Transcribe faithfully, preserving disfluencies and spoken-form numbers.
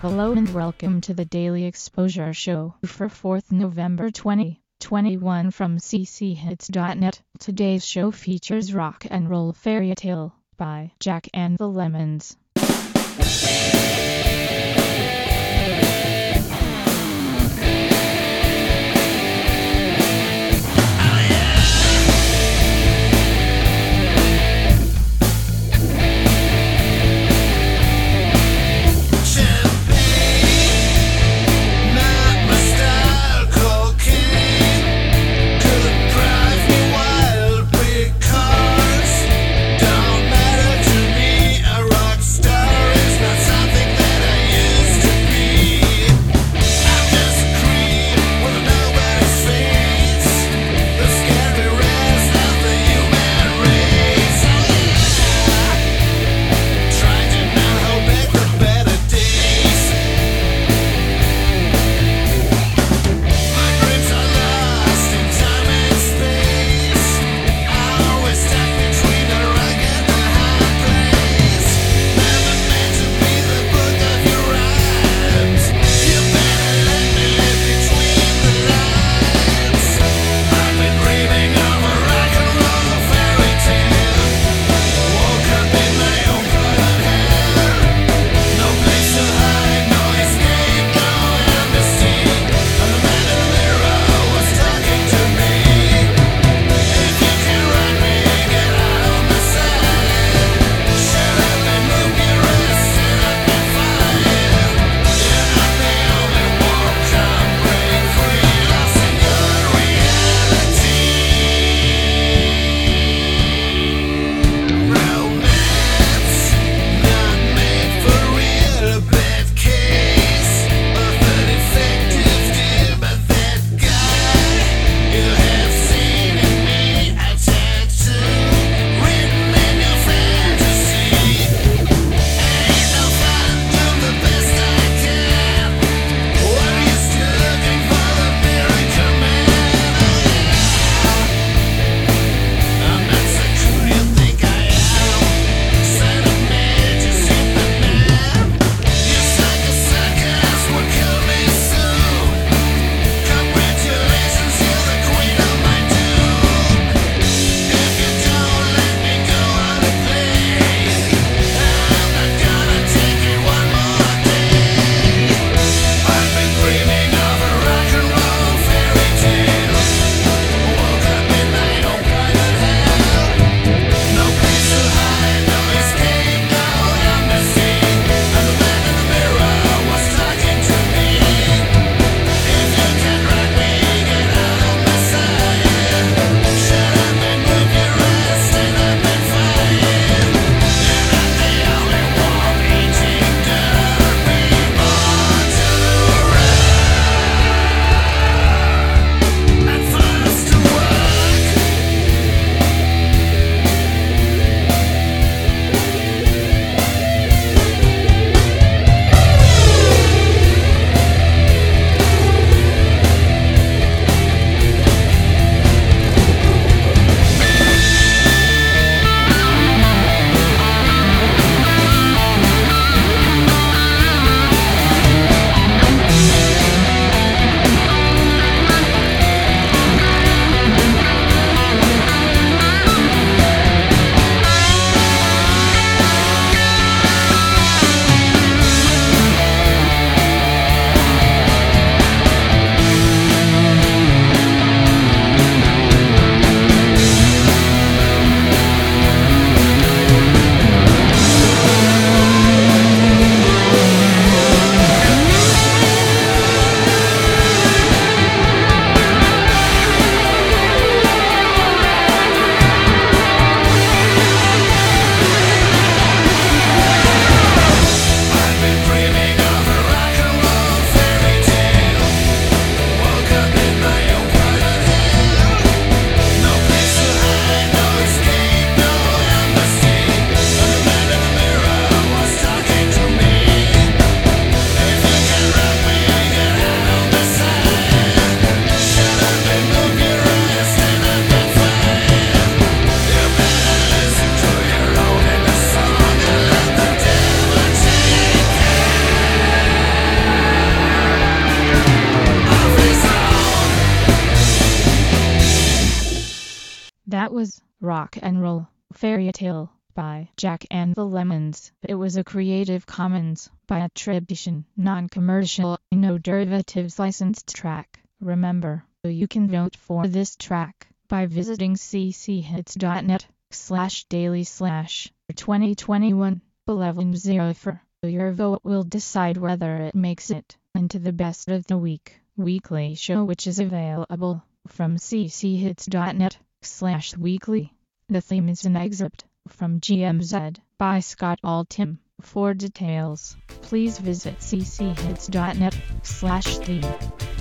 Hello and welcome to the Daily Exposure Show for fourth November twenty twenty-one from c c hits dot net. Today's show features Rock and Roll Fairy Tale by Jack and the Lemons. Don't matter to me, a rock star is not something that That was Rock and Roll Fairy Tale by Jack and the Lemons. It was a Creative Commons by attribution, non-commercial, no derivatives licensed track. Remember, you can vote for this track by visiting cchits.net slash daily slash 2021 eleven oh four. Your vote will decide whether it makes it into the best of the week weekly show, which is available from cchits.net slash weekly. The theme is an excerpt from G M Z by Scott Altham. For details, please visit cchits.net slash theme.